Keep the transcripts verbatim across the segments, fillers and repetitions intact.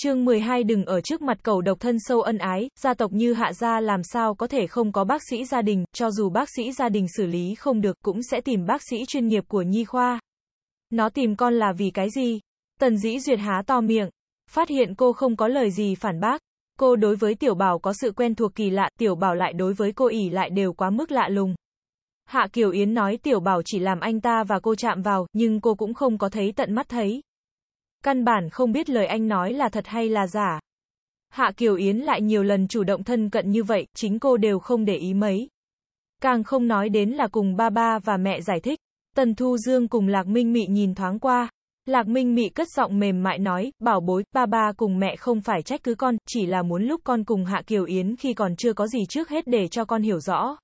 Chương mười hai đừng ở trước mặt cẩu độc thân sâu ân ái, gia tộc như Hạ gia làm sao có thể không có bác sĩ gia đình, cho dù bác sĩ gia đình xử lý không được cũng sẽ tìm bác sĩ chuyên nghiệp của nhi khoa. Nó tìm con là vì cái gì? Tần Dĩ Duyệt há to miệng, phát hiện cô không có lời gì phản bác. Cô đối với Tiểu Bảo có sự quen thuộc kỳ lạ, Tiểu Bảo lại đối với cô ỷ lại đều quá mức lạ lùng. Hạ Kiều Yến nói Tiểu Bảo chỉ làm anh ta và cô chạm vào, nhưng cô cũng không có thấy tận mắt thấy. Căn bản không biết lời anh nói là thật hay là giả. Hạ Kiều Yến lại nhiều lần chủ động thân cận như vậy, chính cô đều không để ý mấy. Càng không nói đến là cùng ba ba và mẹ giải thích. Tần Thu Dương cùng Lạc Minh Mị nhìn thoáng qua. Lạc Minh Mị cất giọng mềm mại nói, bảo bối, ba ba cùng mẹ không phải trách cứ con, chỉ là muốn lúc con cùng Hạ Kiều Yến khi còn chưa có gì trước hết để cho con hiểu rõ.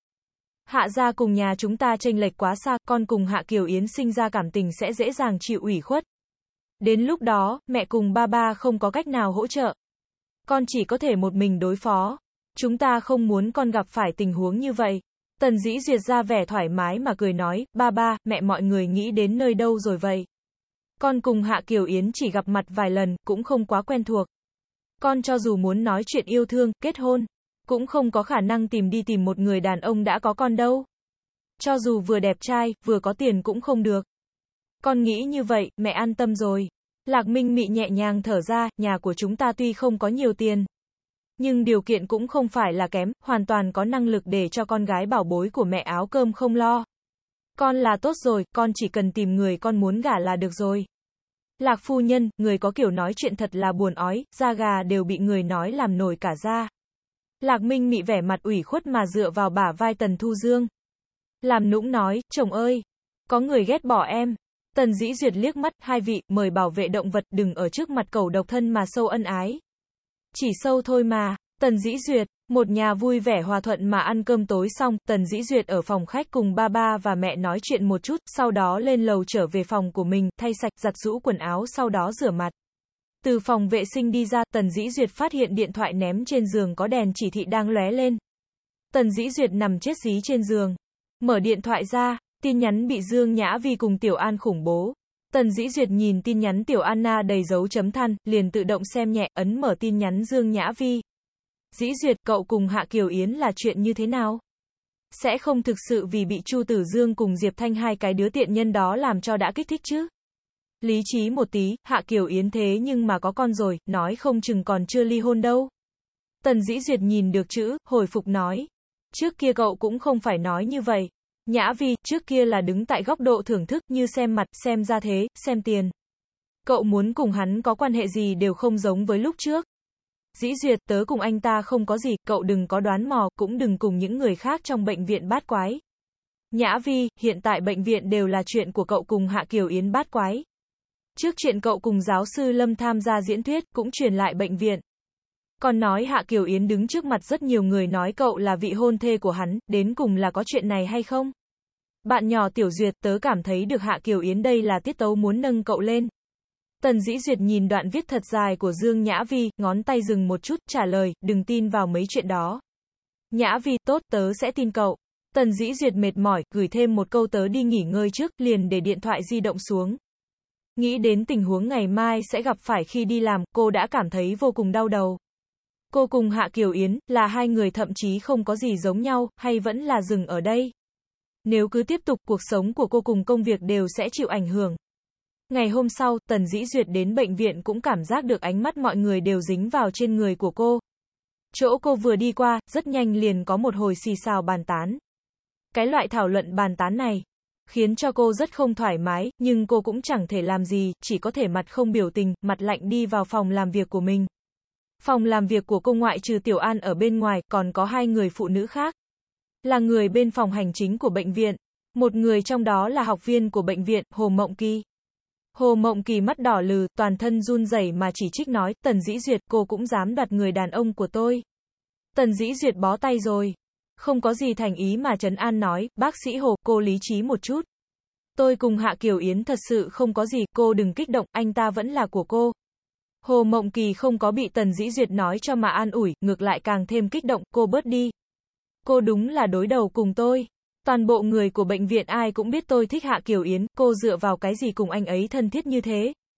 Hạ gia cùng nhà chúng ta chênh lệch quá xa, con cùng Hạ Kiều Yến sinh ra cảm tình sẽ dễ dàng chịu ủy khuất. Đến lúc đó, mẹ cùng ba ba không có cách nào hỗ trợ. Con chỉ có thể một mình đối phó. Chúng ta không muốn con gặp phải tình huống như vậy. Tần Dĩ Duyệt ra vẻ thoải mái mà cười nói, ba ba, mẹ mọi người nghĩ đến nơi đâu rồi vậy? Con cùng Hạ Kiều Yến chỉ gặp mặt vài lần, cũng không quá quen thuộc. Con cho dù muốn nói chuyện yêu thương, kết hôn, cũng không có khả năng tìm đi tìm một người đàn ông đã có con đâu. Cho dù vừa đẹp trai, vừa có tiền cũng không được. Con nghĩ như vậy, mẹ an tâm rồi. Lạc Minh Mị nhẹ nhàng thở ra, nhà của chúng ta tuy không có nhiều tiền, nhưng điều kiện cũng không phải là kém, hoàn toàn có năng lực để cho con gái bảo bối của mẹ áo cơm không lo. Con là tốt rồi, con chỉ cần tìm người con muốn gả là được rồi. Lạc phu nhân, người có kiểu nói chuyện thật là buồn ói, da gà đều bị người nói làm nổi cả da. Lạc Minh Mị vẻ mặt ủy khuất mà dựa vào bả vai Tần Thu Dương. Làm nũng nói, chồng ơi, có người ghét bỏ em. Tần Dĩ Duyệt liếc mắt, hai vị, mời bảo vệ động vật, đừng ở trước mặt cẩu độc thân mà sâu ân ái. Chỉ sâu thôi mà. Tần Dĩ Duyệt, một nhà vui vẻ hòa thuận mà ăn cơm tối xong, Tần Dĩ Duyệt ở phòng khách cùng ba ba và mẹ nói chuyện một chút, sau đó lên lầu trở về phòng của mình, thay sạch, giặt giũ quần áo sau đó rửa mặt. Từ phòng vệ sinh đi ra, Tần Dĩ Duyệt phát hiện điện thoại ném trên giường có đèn chỉ thị đang lóe lên. Tần Dĩ Duyệt nằm chết dí trên giường. Mở điện thoại ra, tin nhắn bị Dương Nhã Vi cùng Tiểu An khủng bố. Tần Dĩ Duyệt nhìn tin nhắn Tiểu Anna đầy dấu chấm than, liền tự động xem nhẹ, ấn mở tin nhắn Dương Nhã Vi. Dĩ Duyệt, cậu cùng Hạ Kiều Yến là chuyện như thế nào? Sẽ không thực sự vì bị Chu Tử Dương cùng Diệp Thanh hai cái đứa tiện nhân đó làm cho đã kích thích chứ? Lý trí một tí, Hạ Kiều Yến thế nhưng mà có con rồi, nói không chừng còn chưa ly hôn đâu. Tần Dĩ Duyệt nhìn được chữ, hồi phục nói. Trước kia cậu cũng không phải nói như vậy. Nhã Vi, trước kia là đứng tại góc độ thưởng thức, như xem mặt, xem gia thế, xem tiền. Cậu muốn cùng hắn có quan hệ gì đều không giống với lúc trước. Dĩ Duyệt, tớ cùng anh ta không có gì, cậu đừng có đoán mò, cũng đừng cùng những người khác trong bệnh viện bát quái. Nhã Vi, hiện tại bệnh viện đều là chuyện của cậu cùng Hạ Kiều Yến bát quái. Trước chuyện cậu cùng giáo sư Lâm tham gia diễn thuyết, cũng truyền lại bệnh viện. Còn nói Hạ Kiều Yến đứng trước mặt rất nhiều người nói cậu là vị hôn thê của hắn, đến cùng là có chuyện này hay không? Bạn nhỏ Tiểu Duyệt, tớ cảm thấy được Hạ Kiều Yến đây là tiết tấu muốn nâng cậu lên. Tần Dĩ Duyệt nhìn đoạn viết thật dài của Dương Nhã Vi, ngón tay dừng một chút, trả lời, đừng tin vào mấy chuyện đó. Nhã Vi, tốt, tớ sẽ tin cậu. Tần Dĩ Duyệt mệt mỏi, gửi thêm một câu tớ đi nghỉ ngơi trước, liền để điện thoại di động xuống. Nghĩ đến tình huống ngày mai sẽ gặp phải khi đi làm, cô đã cảm thấy vô cùng đau đầu. Cô cùng Hạ Kiều Yến, là hai người thậm chí không có gì giống nhau, hay vẫn là dừng ở đây? Nếu cứ tiếp tục, cuộc sống của cô cùng công việc đều sẽ chịu ảnh hưởng. Ngày hôm sau, Tần Dĩ Duyệt đến bệnh viện cũng cảm giác được ánh mắt mọi người đều dính vào trên người của cô. Chỗ cô vừa đi qua, rất nhanh liền có một hồi xì xào bàn tán. Cái loại thảo luận bàn tán này khiến cho cô rất không thoải mái, nhưng cô cũng chẳng thể làm gì, chỉ có thể mặt không biểu tình, mặt lạnh đi vào phòng làm việc của mình. Phòng làm việc của cô ngoại trừ Tiểu An ở bên ngoài, còn có hai người phụ nữ khác. Là người bên phòng hành chính của bệnh viện. Một người trong đó là học viên của bệnh viện, Hồ Mộng Kỳ. Hồ Mộng Kỳ mắt đỏ lừ, toàn thân run rẩy mà chỉ trích nói, Tần Dĩ Duyệt, cô cũng dám đoạt người đàn ông của tôi. Tần Dĩ Duyệt bó tay rồi. Không có gì thành ý mà trấn an nói, bác sĩ Hồ, cô lý trí một chút. Tôi cùng Hạ Kiều Yến thật sự không có gì, cô đừng kích động, anh ta vẫn là của cô. Hồ Mộng Kỳ không có bị Tần Dĩ Duyệt nói cho mà an ủi, ngược lại càng thêm kích động, cô bớt đi. Cô đúng là đối đầu cùng tôi. Toàn bộ người của bệnh viện ai cũng biết tôi thích Hạ Kiều Yến, cô dựa vào cái gì cùng anh ấy thân thiết như thế?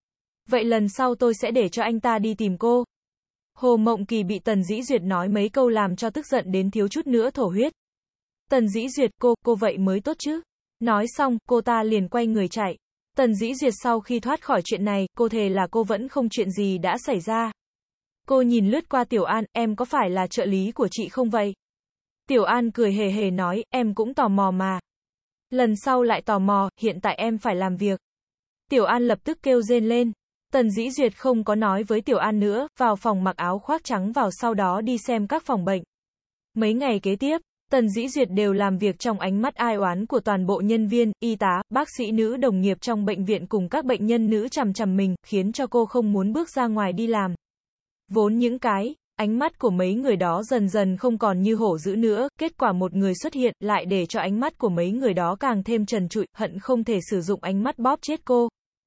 Vậy lần sau tôi sẽ để cho anh ta đi tìm cô. Hồ Mộng Kỳ bị Tần Dĩ Duyệt nói mấy câu làm cho tức giận đến thiếu chút nữa thổ huyết. Tần Dĩ Duyệt, cô, cô vậy mới tốt chứ. Nói xong, cô ta liền quay người chạy. Tần Dĩ Duyệt sau khi thoát khỏi chuyện này, cô thề là cô vẫn không chuyện gì đã xảy ra. Cô nhìn lướt qua Tiểu An, em có phải là trợ lý của chị không vậy? Tiểu An cười hề hề nói, em cũng tò mò mà. Lần sau lại tò mò, hiện tại em phải làm việc. Tiểu An lập tức kêu rên lên. Tần Dĩ Duyệt không có nói với Tiểu An nữa, vào phòng mặc áo khoác trắng vào sau đó đi xem các phòng bệnh. Mấy ngày kế tiếp, Tần Dĩ Duyệt đều làm việc trong ánh mắt ai oán của toàn bộ nhân viên, y tá, bác sĩ nữ đồng nghiệp trong bệnh viện cùng các bệnh nhân nữ chằm chằm mình, khiến cho cô không muốn bước ra ngoài đi làm. Vốn những cái ánh mắt của mấy người đó dần dần không còn như hổ dữ nữa, kết quả một người xuất hiện, lại để cho ánh mắt của mấy người đó càng thêm trần trụi, hận không thể sử dụng ánh mắt bóp chết cô.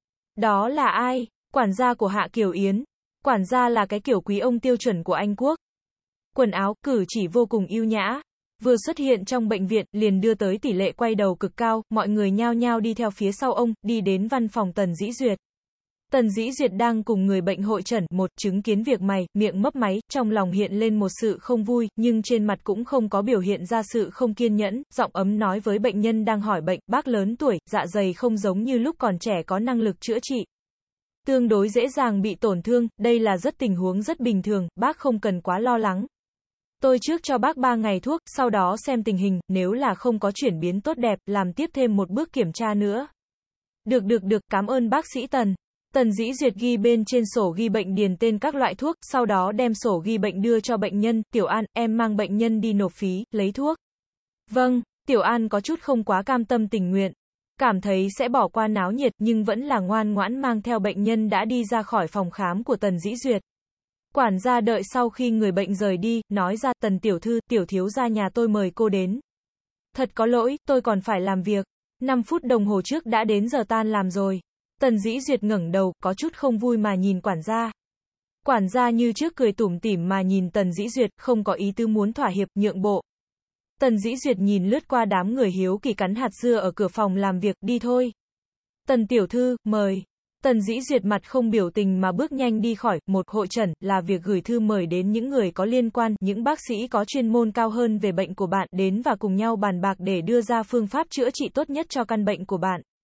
Đó là ai? Quản gia của Hạ Kiều Yến. Quản gia là cái kiểu quý ông tiêu chuẩn của Anh Quốc. Quần áo, cử chỉ vô cùng yêu nhã. Vừa xuất hiện trong bệnh viện, liền đưa tới tỷ lệ quay đầu cực cao, mọi người nhao nhao đi theo phía sau ông, đi đến văn phòng Tần Dĩ Duyệt. Tần Dĩ Duyệt đang cùng người bệnh hội chẩn, một, chứng kiến việc mày, miệng mấp máy, trong lòng hiện lên một sự không vui, nhưng trên mặt cũng không có biểu hiện ra sự không kiên nhẫn, giọng ấm nói với bệnh nhân đang hỏi bệnh, bác lớn tuổi, dạ dày không giống như lúc còn trẻ có năng lực chữa trị. Tương đối dễ dàng bị tổn thương, đây là rất tình huống rất bình thường, bác không cần quá lo lắng. Tôi trước cho bác ba ngày thuốc, sau đó xem tình hình, nếu là không có chuyển biến tốt đẹp, làm tiếp thêm một bước kiểm tra nữa. Được được được, cảm ơn bác sĩ Tần. Tần Dĩ Duyệt ghi bên trên sổ ghi bệnh điền tên các loại thuốc, sau đó đem sổ ghi bệnh đưa cho bệnh nhân, Tiểu An, em mang bệnh nhân đi nộp phí, lấy thuốc. Vâng, Tiểu An có chút không quá cam tâm tình nguyện. Cảm thấy sẽ bỏ qua náo nhiệt nhưng vẫn là ngoan ngoãn mang theo bệnh nhân đã đi ra khỏi phòng khám của Tần Dĩ Duyệt. Quản gia đợi sau khi người bệnh rời đi, nói ra, Tần tiểu thư, tiểu thiếu gia nhà tôi mời cô đến. Thật có lỗi, tôi còn phải làm việc. năm phút đồng hồ trước đã đến giờ tan làm rồi. Tần Dĩ Duyệt ngẩng đầu, có chút không vui mà nhìn quản gia. Quản gia như trước cười tủm tỉm mà nhìn Tần Dĩ Duyệt, không có ý tứ muốn thỏa hiệp, nhượng bộ. Tần Dĩ Duyệt nhìn lướt qua đám người hiếu kỳ cắn hạt dưa ở cửa phòng làm việc, đi thôi. Tần tiểu thư, mời. Tần Dĩ Duyệt mặt không biểu tình mà bước nhanh đi khỏi, một, hội chẩn, là việc gửi thư mời đến những người có liên quan, những bác sĩ có chuyên môn cao hơn về bệnh của bạn, đến và cùng nhau bàn bạc để đưa ra phương pháp chữa trị tốt nhất cho căn bệnh của bạn.